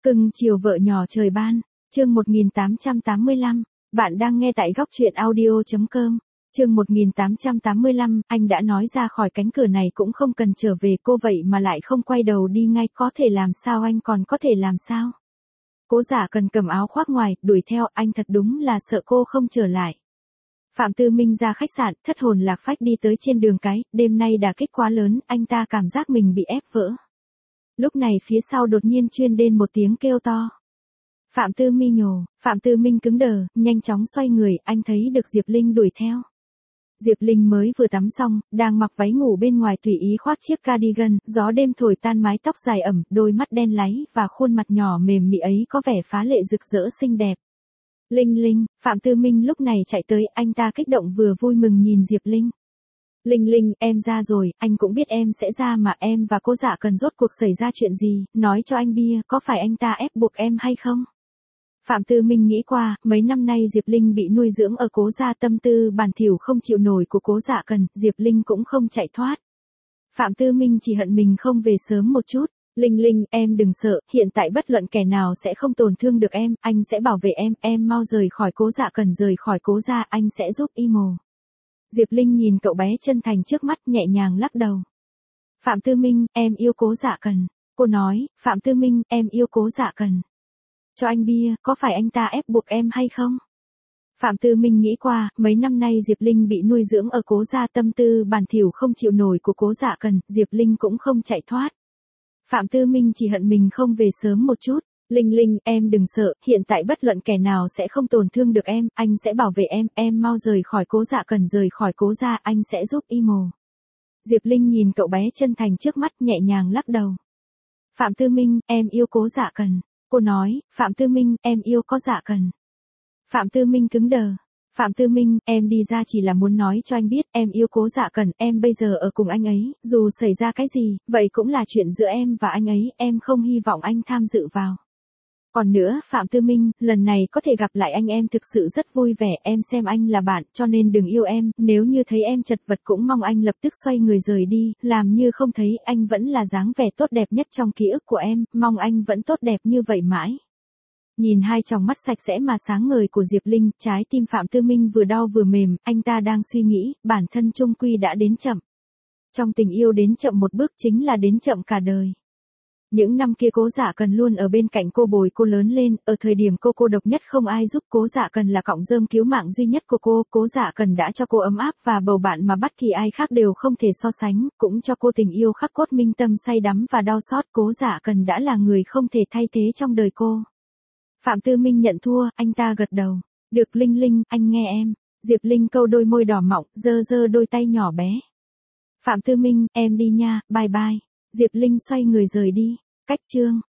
Cưng chiều vợ nhỏ trời ban, chương 1885, bạn đang nghe tại góc truyện audio.com. Chương 1885, anh đã nói ra khỏi cánh cửa này cũng không cần trở về cô vậy mà lại không quay đầu đi ngay, có thể làm sao, anh còn có thể làm sao? Cố Dạ Cần cầm áo khoác ngoài, đuổi theo, anh thật đúng là sợ cô không trở lại. Phạm Tư Minh ra khách sạn, thất hồn lạc phách đi tới trên đường cái, đêm nay đả kích quá lớn, anh ta cảm giác mình bị ép vỡ. Lúc này phía sau đột nhiên truyền đến một tiếng kêu to. Phạm Tư Minh nhổ, Phạm Tư Minh cứng đờ, nhanh chóng xoay người, anh thấy được Diệp Linh đuổi theo. Diệp Linh mới vừa tắm xong, đang mặc váy ngủ bên ngoài tùy ý khoác chiếc cardigan, gió đêm thổi tan mái tóc dài ẩm, đôi mắt đen láy và khuôn mặt nhỏ mềm mị ấy có vẻ phá lệ rực rỡ xinh đẹp. Linh Linh, Phạm Tư Minh lúc này chạy tới, anh ta kích động vừa vui mừng nhìn Diệp Linh. Linh Linh, em ra rồi, anh cũng biết em sẽ ra mà, em và cô Dạ Cần rốt cuộc xảy ra chuyện gì, nói cho anh bia, có phải anh ta ép buộc em hay không? Phạm Tư Minh nghĩ qua, mấy năm nay Diệp Linh bị nuôi dưỡng ở Cố gia, tâm tư bản thỉu không chịu nổi của Cố Dạ Cần, Diệp Linh cũng không chạy thoát. Phạm Tư Minh chỉ hận mình không về sớm một chút. Linh Linh, em đừng sợ, hiện tại bất luận kẻ nào sẽ không tổn thương được em, anh sẽ bảo vệ em mau rời khỏi Cố Dạ Cần, rời khỏi Cố gia, anh sẽ giúp Imo. Diệp Linh nhìn cậu bé chân thành trước mắt, nhẹ nhàng lắc đầu. Phạm Tư Minh, em yêu Cố Dạ Cần. Cô nói, Phạm Tư Minh, em yêu Cố Dạ Cần. Cho anh bia, có phải anh ta ép buộc em hay không? Phạm Tư Minh nghĩ qua, mấy năm nay Diệp Linh bị nuôi dưỡng ở Cố gia, tâm tư bản thỉu không chịu nổi của Cố Dạ Cần, Diệp Linh cũng không chạy thoát. Phạm Tư Minh chỉ hận mình không về sớm một chút. Linh Linh, em đừng sợ, hiện tại bất luận kẻ nào sẽ không tổn thương được em, anh sẽ bảo vệ em mau rời khỏi Cố Dạ Cần, rời khỏi Cố gia, anh sẽ giúp Imo. Diệp Linh nhìn cậu bé chân thành trước mắt, nhẹ nhàng lắc đầu. Phạm Tư Minh, em yêu Cố Dạ Cần. Cô nói, Phạm Tư Minh, em yêu có Dạ Cần. Phạm Tư Minh cứng đờ. Phạm Tư Minh, em đi ra chỉ là muốn nói cho anh biết, em yêu Cố Dạ Cần, em bây giờ ở cùng anh ấy, dù xảy ra cái gì, vậy cũng là chuyện giữa em và anh ấy, em không hy vọng anh tham dự vào. Còn nữa, Phạm Tư Minh, lần này có thể gặp lại anh em thực sự rất vui vẻ, em xem anh là bạn, cho nên đừng yêu em, nếu như thấy em chật vật cũng mong anh lập tức xoay người rời đi, làm như không thấy, anh vẫn là dáng vẻ tốt đẹp nhất trong ký ức của em, mong anh vẫn tốt đẹp như vậy mãi. Nhìn hai tròng mắt sạch sẽ mà sáng ngời của Diệp Linh, trái tim Phạm Tư Minh vừa đau vừa mềm, anh ta đang suy nghĩ, bản thân chung quy đã đến chậm. Trong tình yêu đến chậm một bước chính là đến chậm cả đời. Những năm kia Cố Dạ Cần luôn ở bên cạnh cô, bồi cô lớn lên, ở thời điểm cô độc nhất không ai giúp, Cố Dạ Cần là cọng rơm cứu mạng duy nhất của cô, Cố Dạ Cần đã cho cô ấm áp và bầu bạn mà bất kỳ ai khác đều không thể so sánh, cũng cho cô tình yêu khắc cốt minh tâm, say đắm và đau xót, Cố Dạ Cần đã là người không thể thay thế trong đời cô. Phạm Tư Minh nhận thua, anh ta gật đầu. Được Linh Linh, anh nghe em. Diệp Linh câu đôi môi đỏ mọng, giơ đôi tay nhỏ bé. Phạm Tư Minh, em đi nha, bye bye. Diệp Linh xoay người rời đi. Cách chương